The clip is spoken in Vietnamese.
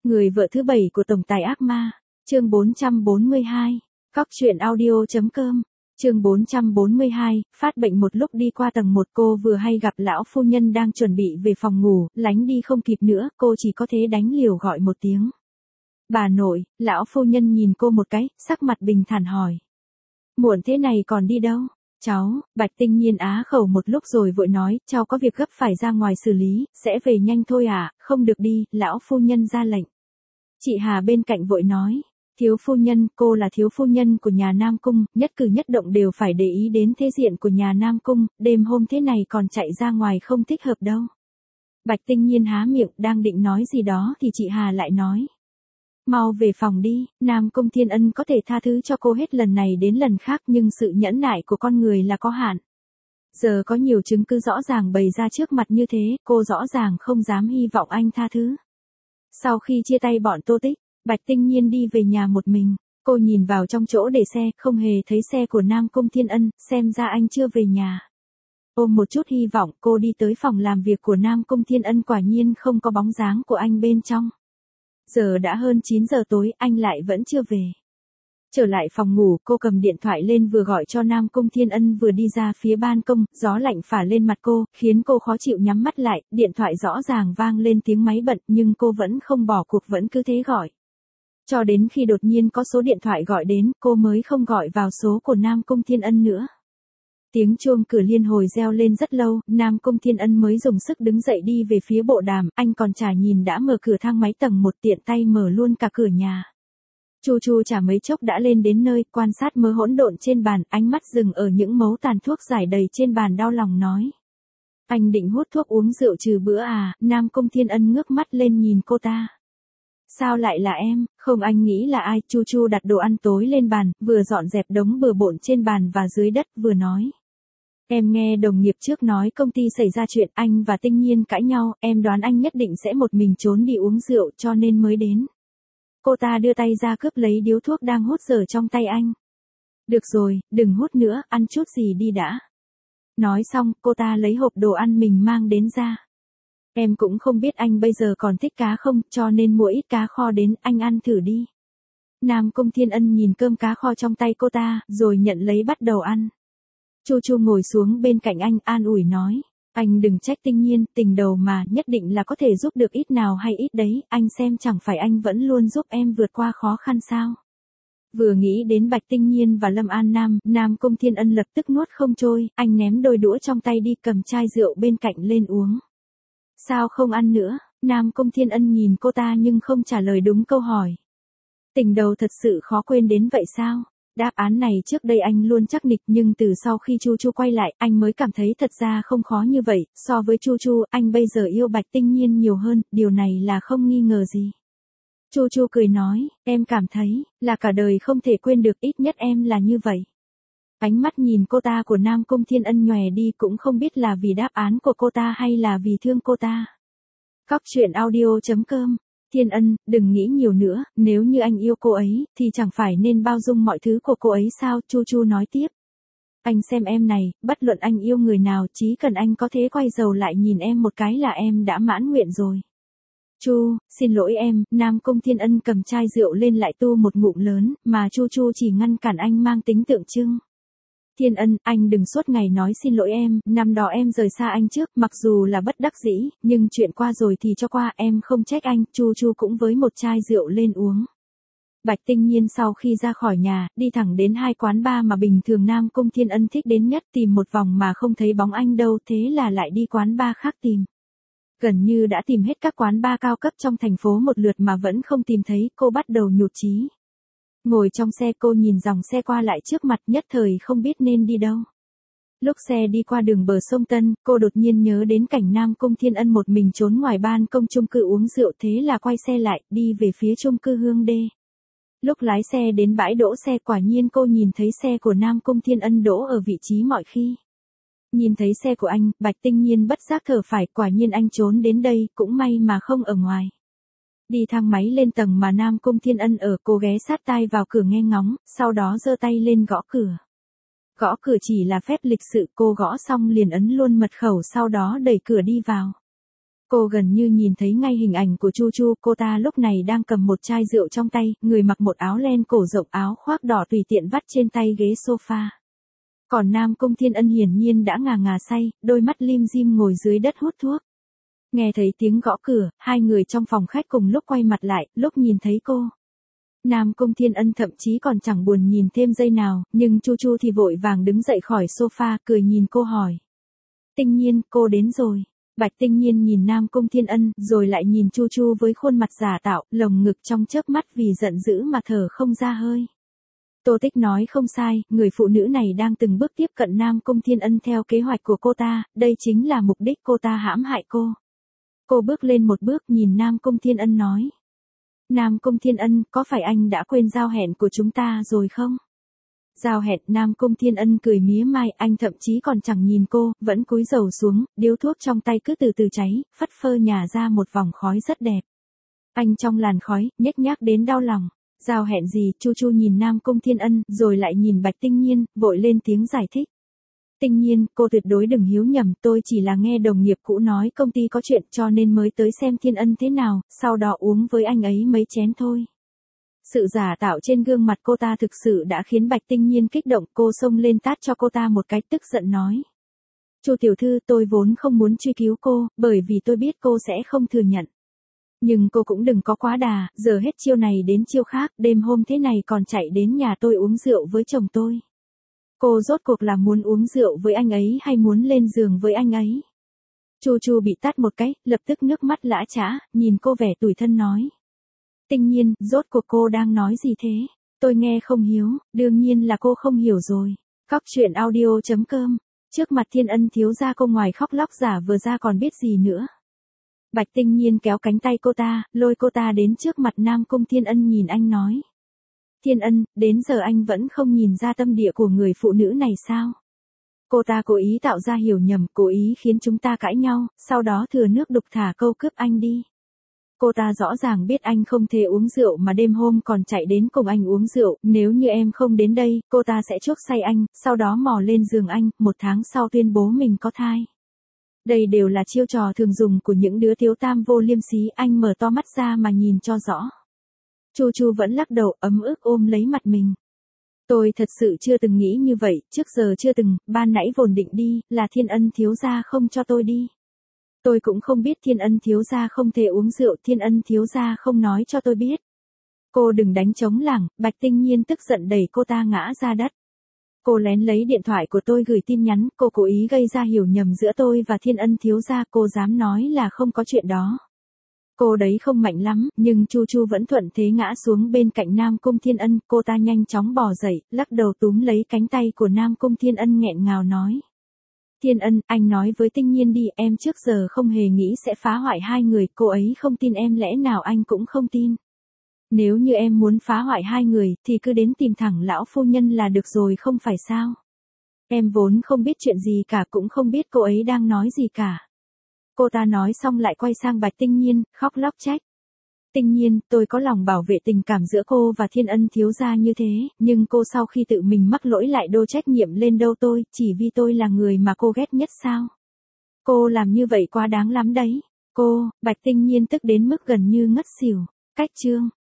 Người vợ thứ 7 của tổng tài ác ma, chương 442, Cóc truyện audio.com, chương 442, phát bệnh một lúc đi qua tầng 1 cô vừa hay gặp lão phu nhân đang chuẩn bị về phòng ngủ, lánh đi không kịp nữa, cô chỉ có thế đánh liều gọi một tiếng. Bà nội, lão phu nhân nhìn cô một cái, sắc mặt bình thản hỏi. Muộn thế này còn đi đâu? Cháu, Bạch Tinh Nhiên á khẩu một lúc rồi vội nói, cháu có việc gấp phải ra ngoài xử lý, sẽ về nhanh thôi à, không được đi, lão phu nhân ra lệnh. Chị Hà bên cạnh vội nói, thiếu phu nhân, cô là thiếu phu nhân của nhà Nam Cung, nhất cử nhất động đều phải để ý đến thế diện của nhà Nam Cung, đêm hôm thế này còn chạy ra ngoài không thích hợp đâu. Bạch Tinh Nhiên há miệng, đang định nói gì đó thì chị Hà lại nói. Mau về phòng đi, Nam Cung Thiên Ân có thể tha thứ cho cô hết lần này đến lần khác nhưng sự nhẫn nại của con người là có hạn. Giờ có nhiều chứng cứ rõ ràng bày ra trước mặt như thế, cô rõ ràng không dám hy vọng anh tha thứ. Sau khi chia tay bọn Tô Tích, Bạch Tinh Nhiên đi về nhà một mình, cô nhìn vào trong chỗ để xe, không hề thấy xe của Nam Cung Thiên Ân, xem ra anh chưa về nhà. Ôm một chút hy vọng, cô đi tới phòng làm việc của Nam Cung Thiên Ân, quả nhiên không có bóng dáng của anh bên trong. Giờ đã hơn 9 giờ tối, anh lại vẫn chưa về. Trở lại phòng ngủ, cô cầm điện thoại lên vừa gọi cho Nam Cung Thiên Ân vừa đi ra phía ban công, gió lạnh phả lên mặt cô, khiến cô khó chịu nhắm mắt lại, điện thoại rõ ràng vang lên tiếng máy bận nhưng cô vẫn không bỏ cuộc, vẫn cứ thế gọi. Cho đến khi đột nhiên có số điện thoại gọi đến, cô mới không gọi vào số của Nam Cung Thiên Ân nữa. Tiếng chuông cửa liên hồi reo lên rất lâu, Nam Cung Thiên Ân mới dùng sức đứng dậy đi về phía bộ đàm, anh còn chả nhìn đã mở cửa thang máy tầng 1, tiện tay mở luôn cả cửa nhà. Chu Chu chả mấy chốc đã lên đến nơi, quan sát mớ hỗn độn trên bàn, ánh mắt dừng ở những mấu tàn thuốc giải đầy trên bàn, đau lòng nói. Anh định hút thuốc uống rượu trừ bữa à? Nam Cung Thiên Ân ngước mắt lên nhìn cô ta. Sao lại là em? Không, anh nghĩ là ai? Chu Chu đặt đồ ăn tối lên bàn, vừa dọn dẹp đống bừa bộn trên bàn và dưới đất, vừa nói. Em nghe đồng nghiệp trước nói công ty xảy ra chuyện, anh và Tinh Nhiên cãi nhau, em đoán anh nhất định sẽ một mình trốn đi uống rượu cho nên mới đến. Cô ta đưa tay ra cướp lấy điếu thuốc đang hút dở trong tay anh. Được rồi, đừng hút nữa, ăn chút gì đi đã. Nói xong, cô ta lấy hộp đồ ăn mình mang đến ra. Em cũng không biết anh bây giờ còn thích cá không, cho nên mua ít cá kho đến, anh ăn thử đi. Nam Cung Thiên Ân nhìn cơm cá kho trong tay cô ta, rồi nhận lấy bắt đầu ăn. Chu Chu ngồi xuống bên cạnh anh, an ủi nói. Anh đừng trách Tinh Nhiên, tình đầu mà, nhất định là có thể giúp được ít nào hay ít đấy, anh xem chẳng phải anh vẫn luôn giúp em vượt qua khó khăn sao. Vừa nghĩ đến Bạch Tinh Nhiên và Lâm An Nam, Nam Cung Thiên Ân lập tức nuốt không trôi, anh ném đôi đũa trong tay đi, cầm chai rượu bên cạnh lên uống. Sao không ăn nữa? Nam Cung Thiên Ân nhìn cô ta nhưng không trả lời đúng câu hỏi. Tình đầu thật sự khó quên đến vậy sao? Đáp án này trước đây anh luôn chắc nịch nhưng từ sau khi Chu Chu quay lại, anh mới cảm thấy thật ra không khó như vậy, so với Chu Chu, anh bây giờ yêu Bạch Tinh Nhiên nhiều hơn, điều này là không nghi ngờ gì. Chu Chu cười nói, em cảm thấy, là cả đời không thể quên được, ít nhất em là như vậy. Ánh mắt nhìn cô ta của Nam Cung Thiên Ân nhòe đi, cũng không biết là vì đáp án của cô ta hay là vì thương cô ta. Cóc truyện audio.com. Thiên Ân, đừng nghĩ nhiều nữa, nếu như anh yêu cô ấy, thì chẳng phải nên bao dung mọi thứ của cô ấy sao? Chu Chu nói tiếp. Anh xem em này, bất luận anh yêu người nào, chỉ cần anh có thể quay đầu lại nhìn em một cái là em đã mãn nguyện rồi. Chu, xin lỗi em, Nam Cung Thiên Ân cầm chai rượu lên lại tu một ngụm lớn, mà Chu Chu chỉ ngăn cản anh mang tính tượng trưng. Thiên Ân, anh đừng suốt ngày nói xin lỗi em, năm đó em rời xa anh trước, mặc dù là bất đắc dĩ, nhưng chuyện qua rồi thì cho qua, em không trách anh. Chu Chu cũng với một chai rượu lên uống. Bạch Tinh Nhiên sau khi ra khỏi nhà, đi thẳng đến hai quán bar mà bình thường Nam Cung Thiên Ân thích đến nhất, tìm một vòng mà không thấy bóng anh đâu, thế là lại đi quán bar khác tìm. Gần như đã tìm hết các quán bar cao cấp trong thành phố một lượt mà vẫn không tìm thấy, cô bắt đầu nhụt chí. Ngồi trong xe cô nhìn dòng xe qua lại trước mặt, nhất thời không biết nên đi đâu. Lúc xe đi qua đường bờ sông Tân, cô đột nhiên nhớ đến cảnh Nam Cung Thiên Ân một mình trốn ngoài ban công chung cư uống rượu, thế là quay xe lại, đi về phía chung cư Hương Đê. Lúc lái xe đến bãi đỗ xe, quả nhiên cô nhìn thấy xe của Nam Cung Thiên Ân đỗ ở vị trí mọi khi. Nhìn thấy xe của anh, Bạch Tinh Nhiên bất giác thở phào, quả nhiên anh trốn đến đây, cũng may mà không ở ngoài. Đi thang máy lên tầng mà Nam Cung Thiên Ân ở, cô ghé sát tai vào cửa nghe ngóng, sau đó giơ tay lên gõ cửa. Gõ cửa chỉ là phép lịch sự, cô gõ xong liền ấn luôn mật khẩu, sau đó đẩy cửa đi vào. Cô gần như nhìn thấy ngay hình ảnh của Chu Chu, cô ta lúc này đang cầm một chai rượu trong tay, người mặc một áo len cổ rộng áo khoác đỏ tùy tiện vắt trên tay ghế sofa. Còn Nam Cung Thiên Ân hiển nhiên đã ngà ngà say, đôi mắt lim dim ngồi dưới đất hút thuốc. Nghe thấy tiếng gõ cửa, hai người trong phòng khách cùng lúc quay mặt lại, lúc nhìn thấy cô. Nam Cung Thiên Ân thậm chí còn chẳng buồn nhìn thêm giây nào, nhưng Chu Chu thì vội vàng đứng dậy khỏi sofa, cười nhìn cô hỏi. Tinh Nhiên, cô đến rồi. Bạch Tinh Nhiên nhìn Nam Cung Thiên Ân, rồi lại nhìn Chu Chu với khuôn mặt giả tạo, lồng ngực trong chớp mắt vì giận dữ mà thở không ra hơi. Tô Tích nói không sai, người phụ nữ này đang từng bước tiếp cận Nam Cung Thiên Ân theo kế hoạch của cô ta, đây chính là mục đích cô ta hãm hại cô. Cô bước lên một bước nhìn Nam Cung Thiên Ân nói. Nam Cung Thiên Ân, có phải anh đã quên giao hẹn của chúng ta rồi không? Giao hẹn, Nam Cung Thiên Ân cười mía mai, anh thậm chí còn chẳng nhìn cô, vẫn cúi đầu xuống, điếu thuốc trong tay cứ từ từ cháy, phất phơ nhả ra một vòng khói rất đẹp. Anh trong làn khói, nhếch nhác đến đau lòng. Giao hẹn gì? Chu Chu nhìn Nam Cung Thiên Ân, rồi lại nhìn Bạch Tinh Nhiên, vội lên tiếng giải thích. Tinh Nhiên, cô tuyệt đối đừng hiếu nhầm, tôi chỉ là nghe đồng nghiệp cũ nói công ty có chuyện cho nên mới tới xem Thiên Ân thế nào, sau đó uống với anh ấy mấy chén thôi. Sự giả tạo trên gương mặt cô ta thực sự đã khiến Bạch Tinh Nhiên kích động, cô xông lên tát cho cô ta một cái, tức giận nói. Chu tiểu thư, tôi vốn không muốn truy cứu cô, bởi vì tôi biết cô sẽ không thừa nhận. Nhưng cô cũng đừng có quá đà, giờ hết chiêu này đến chiêu khác, đêm hôm thế này còn chạy đến nhà tôi uống rượu với chồng tôi. Cô rốt cuộc là muốn uống rượu với anh ấy hay muốn lên giường với anh ấy? Chu Chu bị tát một cái, lập tức nước mắt lã chã, nhìn cô vẻ tủi thân nói. Tinh Nhiên, rốt cuộc cô đang nói gì thế? Tôi nghe không hiểu, đương nhiên là cô không hiểu rồi. Cóc truyện audio.com. Trước mặt Thiên Ân thiếu gia cô ngoài khóc lóc giả vừa ra còn biết gì nữa. Bạch Tinh Nhiên kéo cánh tay cô ta, lôi cô ta đến trước mặt Nam Cung Thiên Ân nhìn anh nói. Thiên Ân, đến giờ anh vẫn không nhìn ra tâm địa của người phụ nữ này sao? Cô ta cố ý tạo ra hiểu nhầm, cố ý khiến chúng ta cãi nhau, sau đó thừa nước đục thả câu cướp anh đi. Cô ta rõ ràng biết anh không thể uống rượu mà đêm hôm còn chạy đến cùng anh uống rượu, nếu như em không đến đây, cô ta sẽ chuốc say anh, sau đó mò lên giường anh, 1 tháng sau tuyên bố mình có thai. Đây đều là chiêu trò thường dùng của những đứa thiếu tam vô liêm sí, anh mở to mắt ra mà nhìn cho rõ. Chu Chu vẫn lắc đầu, ấm ức ôm lấy mặt mình. Tôi thật sự chưa từng nghĩ như vậy, trước giờ chưa từng, ban nãy vốn định đi, là Thiên Ân thiếu gia không cho tôi đi. Tôi cũng không biết Thiên Ân thiếu gia không thể uống rượu, Thiên Ân thiếu gia không nói cho tôi biết. Cô đừng đánh trống lảng, Bạch Tinh Nhiên tức giận đẩy cô ta ngã ra đất. Cô lén lấy điện thoại của tôi gửi tin nhắn, cô cố ý gây ra hiểu nhầm giữa tôi và Thiên Ân thiếu gia, cô dám nói là không có chuyện đó. Cô đấy không mạnh lắm, nhưng Chu Chu vẫn thuận thế ngã xuống bên cạnh Nam Cung Thiên Ân, cô ta nhanh chóng bò dậy, lắc đầu túm lấy cánh tay của Nam Cung Thiên Ân nghẹn ngào nói. Thiên Ân, anh nói với Tinh Nhiên đi, em trước giờ không hề nghĩ sẽ phá hoại hai người, cô ấy không tin em lẽ nào anh cũng không tin. Nếu như em muốn phá hoại hai người, thì cứ đến tìm thẳng lão phu nhân là được rồi không phải sao? Em vốn không biết chuyện gì cả, cũng không biết cô ấy đang nói gì cả. Cô ta nói xong lại quay sang Bạch Tinh Nhiên, khóc lóc trách. Tinh Nhiên, tôi có lòng bảo vệ tình cảm giữa cô và Thiên Ân thiếu gia như thế, nhưng cô sau khi tự mình mắc lỗi lại đô trách nhiệm lên đâu tôi, chỉ vì tôi là người mà cô ghét nhất sao? Cô làm như vậy quá đáng lắm đấy. Cô, Bạch Tinh Nhiên tức đến mức gần như ngất xỉu. Cách chương